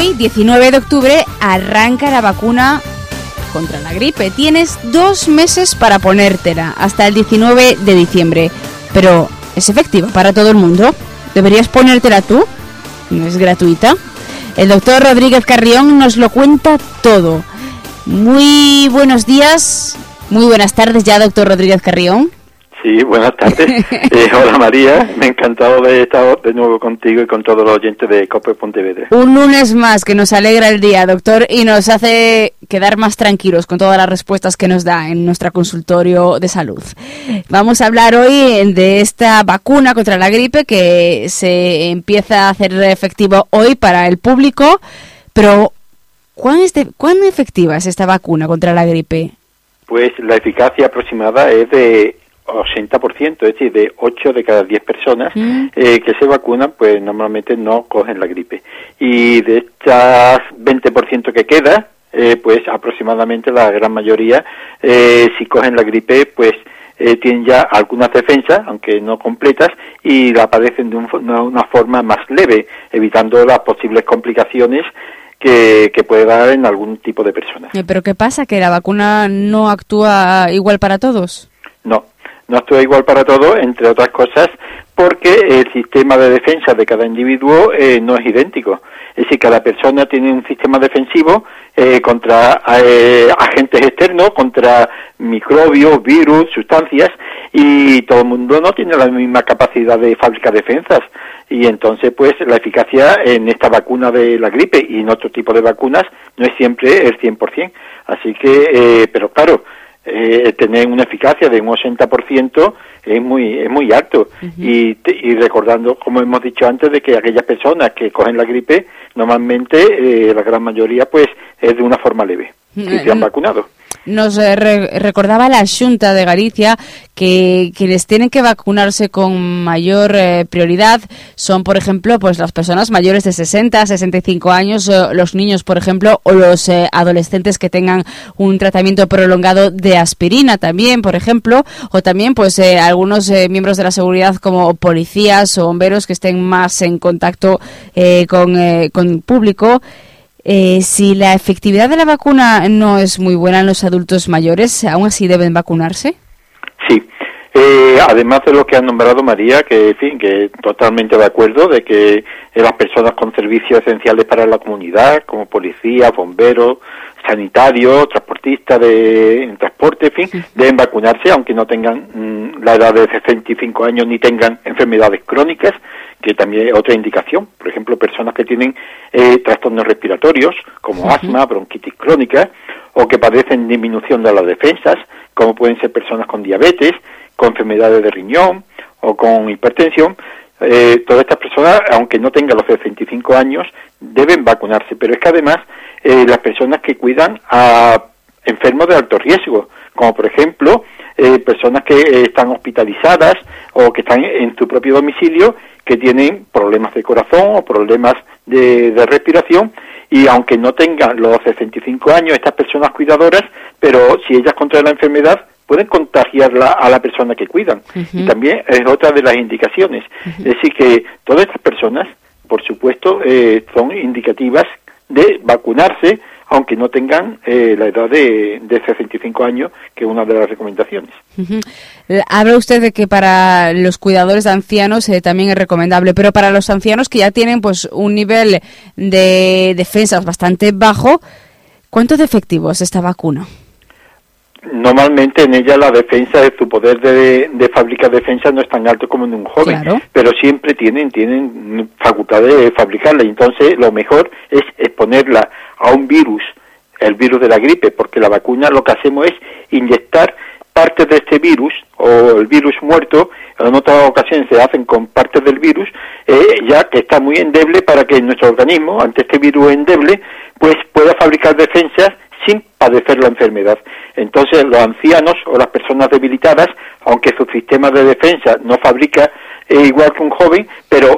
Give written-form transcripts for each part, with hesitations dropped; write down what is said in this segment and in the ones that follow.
Hoy, 19 de octubre, arranca la vacuna contra la gripe. Tienes 2 meses para ponértela, hasta el 19 de diciembre. Pero, ¿es efectiva para todo el mundo? ¿Deberías ponértela tú? ¿No es gratuita? El doctor Rodríguez Carrión nos lo cuenta todo. Muy buenos días, muy buenas tardes ya, doctor Rodríguez Carrión. Sí, buenas tardes. Hola María, me ha encantado de estar de nuevo contigo y con todos los oyentes de COPE Pontevedra. Un lunes más que nos alegra el día, doctor, y nos hace quedar más tranquilos con todas las respuestas que nos da en nuestro consultorio de salud. Vamos a hablar hoy de esta vacuna contra la gripe que se empieza a hacer efectivo hoy para el público, pero ¿cuán efectiva es esta vacuna contra la gripe? Pues la eficacia aproximada es de 80%, es decir, de 8 de cada 10 personas que se vacunan, pues normalmente no cogen la gripe. Y de estas 20% que queda, pues aproximadamente la gran mayoría, si cogen la gripe, pues tienen ya algunas defensas, aunque no completas, y la padecen de una forma más leve, evitando las posibles complicaciones que puede dar en algún tipo de personas. ¿Pero qué pasa? ¿Que la vacuna no actúa igual para todos? No actúa igual para todos, entre otras cosas, porque el sistema de defensa de cada individuo no es idéntico. Es decir, cada persona tiene un sistema defensivo contra agentes externos, contra microbios, virus, sustancias, y todo el mundo no tiene la misma capacidad de fabricar defensas. Y entonces, pues, la eficacia en esta vacuna de la gripe y en otro tipo de vacunas no es siempre el 100%. Así que, pero claro, tener una eficacia de un 80% es muy alto. Y recordando, como hemos dicho antes, de que aquellas personas que cogen la gripe, normalmente la gran mayoría pues es de una forma leve, si se han vacunado. Nos recordaba la Xunta de Galicia que quienes tienen que vacunarse con mayor prioridad son, por ejemplo, pues las personas mayores de 60, 65 años, los niños, por ejemplo, o los adolescentes que tengan un tratamiento prolongado de aspirina también, por ejemplo, o también pues algunos miembros de la seguridad como policías o bomberos que estén más en contacto con el público. Si la efectividad de la vacuna no es muy buena en los adultos mayores, ¿aún así deben vacunarse? Sí. Además de lo que ha nombrado María, que en fin, que totalmente de acuerdo, de que las personas con servicios esenciales para la comunidad, como policías, bomberos, sanitarios, transportistas en transporte, en fin, deben vacunarse, aunque no tengan la edad de 65 años ni tengan enfermedades crónicas, que también es otra indicación. Por ejemplo, personas que tienen trastornos respiratorios, como asma, bronquitis crónica, o que padecen disminución de las defensas, como pueden ser personas con diabetes, con enfermedades de riñón o con hipertensión. Todas estas personas, aunque no tengan los 65 años, deben vacunarse. Pero es que además las personas que cuidan a enfermos de alto riesgo, como por ejemplo personas que están hospitalizadas o que están en su propio domicilio, que tienen problemas de corazón o problemas de respiración, y aunque no tengan los 65 años estas personas cuidadoras, pero si ellas contraen la enfermedad, pueden contagiarla a la persona que cuidan. Y también es otra de las indicaciones. Es decir, que todas estas personas, por supuesto, son indicativas de vacunarse, aunque no tengan la edad de 65 años, que es una de las recomendaciones. Habla usted de que para los cuidadores de ancianos también es recomendable, pero para los ancianos que ya tienen pues un nivel de defensas bastante bajo, ¿cuánto de efectivo es esta vacuna? Normalmente en ella la defensa, de su poder de fabricar defensa no es tan alto como en un joven, claro, pero siempre tienen facultad de fabricarla, y entonces lo mejor es exponerla a un virus, el virus de la gripe, porque la vacuna lo que hacemos es inyectar partes de este virus, o el virus muerto. En otras ocasiones se hacen con partes del virus, ya que está muy endeble, para que nuestro organismo, ante este virus endeble, pues pueda fabricar defensas sin padecer la enfermedad. Entonces los ancianos o las personas debilitadas, aunque su sistema de defensa no fabrica igual que un joven, pero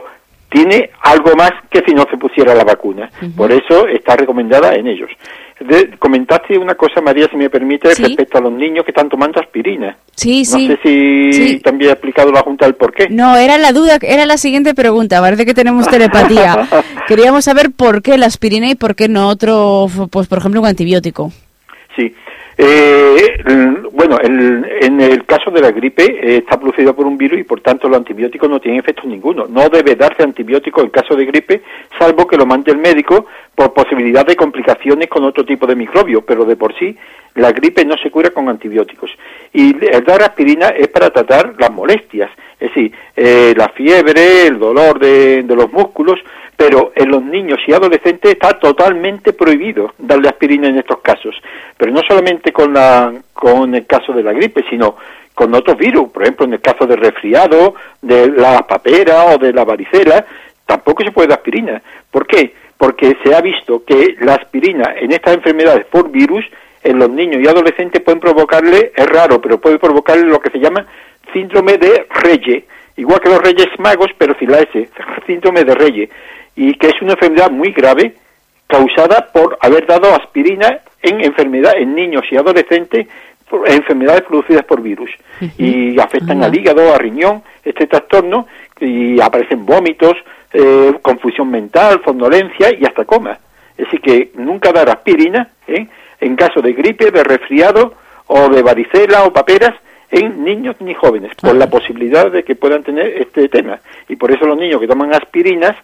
tiene algo más que si no se pusiera la vacuna. Por eso está recomendada en ellos. Comentaste una cosa, María, si me permite, respecto a los niños que están tomando aspirina. Sí. No sé si también ha explicado la Junta el porqué. No, era la duda, era la siguiente pregunta. Parece que tenemos telepatía. Queríamos saber por qué la aspirina y por qué no otro, pues por ejemplo, un antibiótico. Sí. Bueno, en el caso de la gripe está producida por un virus y por tanto los antibióticos no tienen efectos ninguno. No debe darse antibiótico en caso de gripe, salvo que lo mande el médico por posibilidad de complicaciones con otro tipo de microbios, pero de por sí la gripe no se cura con antibióticos. Y el dar aspirina es para tratar las molestias, es decir, la fiebre, el dolor de los músculos, pero en los niños y adolescentes está totalmente prohibido darle aspirina en estos casos. Pero no solamente con el caso de la gripe, sino con otros virus, por ejemplo, en el caso del resfriado, de la papera o de la varicela, tampoco se puede dar aspirina. ¿Por qué? Porque se ha visto que la aspirina en estas enfermedades por virus, en los niños y adolescentes pueden provocarle, es raro, pero puede provocarle lo que se llama síndrome de Reye, igual que los Reyes Magos, pero sin la S, síndrome de Reye, y que es una enfermedad muy grave causada por haber dado aspirina en niños y adolescentes, enfermedades producidas por virus, y afectan al hígado, al riñón, este trastorno, y aparecen vómitos, confusión mental, somnolencia y hasta coma. Es decir, que nunca dar aspirina en caso de gripe, de resfriado o de varicela o paperas en niños ni jóvenes, por la posibilidad de que puedan tener este tema. Y por eso los niños que toman aspirinas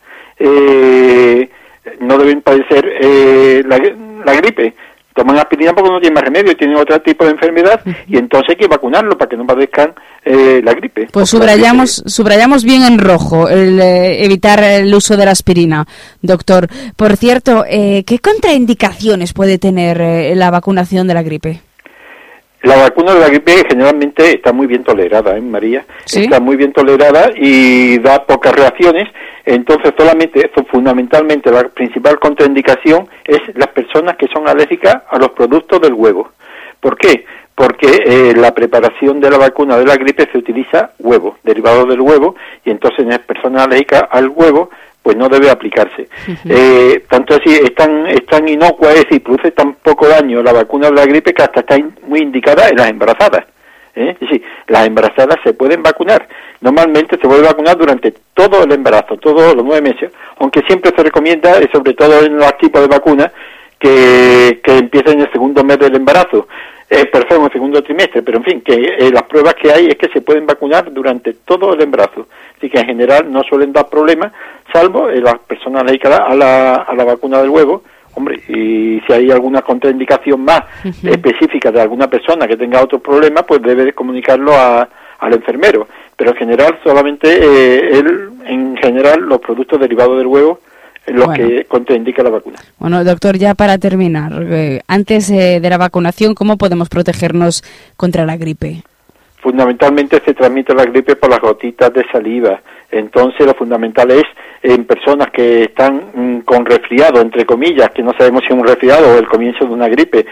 no deben padecer la gripe. Toman aspirina porque no tienen más remedio, tienen otro tipo de enfermedad, y entonces hay que vacunarlo para que no padezcan la gripe. Pues subrayamos bien en rojo el evitar el uso de la aspirina, doctor. Por cierto, ¿qué contraindicaciones puede tener la vacunación de la gripe? La vacuna de la gripe generalmente está muy bien tolerada, María. ¿Sí? Está muy bien tolerada y da pocas reacciones. Entonces, fundamentalmente, la principal contraindicación es las personas que son alérgicas a los productos del huevo. ¿Por qué? Porque la preparación de la vacuna de la gripe se utiliza huevo, derivado del huevo, y entonces en las personas alérgicas al huevo, pues no debe aplicarse. Tanto así, es tan inocua, es decir, produce tan poco daño la vacuna de la gripe que hasta está muy indicada en las embarazadas. Es decir, las embarazadas se pueden vacunar. Normalmente se puede vacunar durante todo el embarazo, todos los 9 meses, aunque siempre se recomienda, sobre todo en los tipos de vacunas, que empiecen en el segundo mes del embarazo, en el segundo trimestre, pero en fin, que las pruebas que hay es que se pueden vacunar durante todo el embarazo. Así que en general no suelen dar problemas, salvo las personas dedicadas a la vacuna del huevo. Hombre, y si hay alguna contraindicación más específica de alguna persona que tenga otro problema, pues debe comunicarlo al enfermero. Pero en general, solamente en general, los productos derivados del huevo es lo que contraindica la vacuna. Bueno, doctor, ya para terminar, antes de la vacunación, ¿cómo podemos protegernos contra la gripe? Fundamentalmente se transmite la gripe por las gotitas de saliva. Entonces lo fundamental es en personas que están con resfriado, entre comillas, que no sabemos si es un resfriado o el comienzo de una gripe,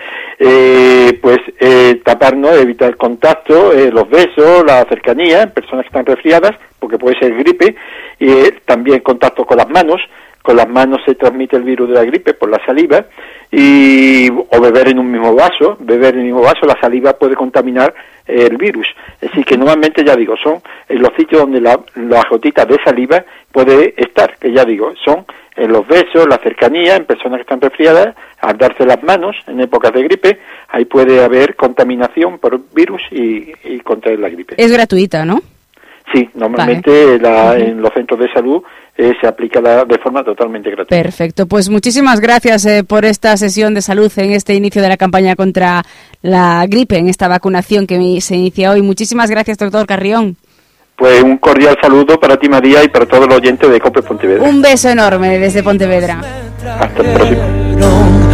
taparnos, evitar el contacto, los besos, la cercanía en personas que están resfriadas, porque puede ser gripe, y también contacto con las manos. Con las manos se transmite el virus de la gripe por la saliva, o beber en un mismo vaso. Beber en el mismo vaso, la saliva puede contaminar el virus. Es decir, que normalmente, ya digo, son en los sitios donde las gotitas de saliva puede estar, que ya digo, son en los besos, la cercanía, en personas que están resfriadas, al darse las manos en épocas de gripe, ahí puede haber contaminación por virus y contraer la gripe. Es gratuita, ¿no? Sí, normalmente en los centros de salud se aplica de forma totalmente gratuita. Perfecto, pues muchísimas gracias por esta sesión de salud en este inicio de la campaña contra la gripe, en esta vacunación que se inicia hoy. Muchísimas gracias, doctor Carrión. Pues un cordial saludo para ti, María, y para todos los oyentes de COPE Pontevedra. Un beso enorme desde Pontevedra. Hasta el próximo.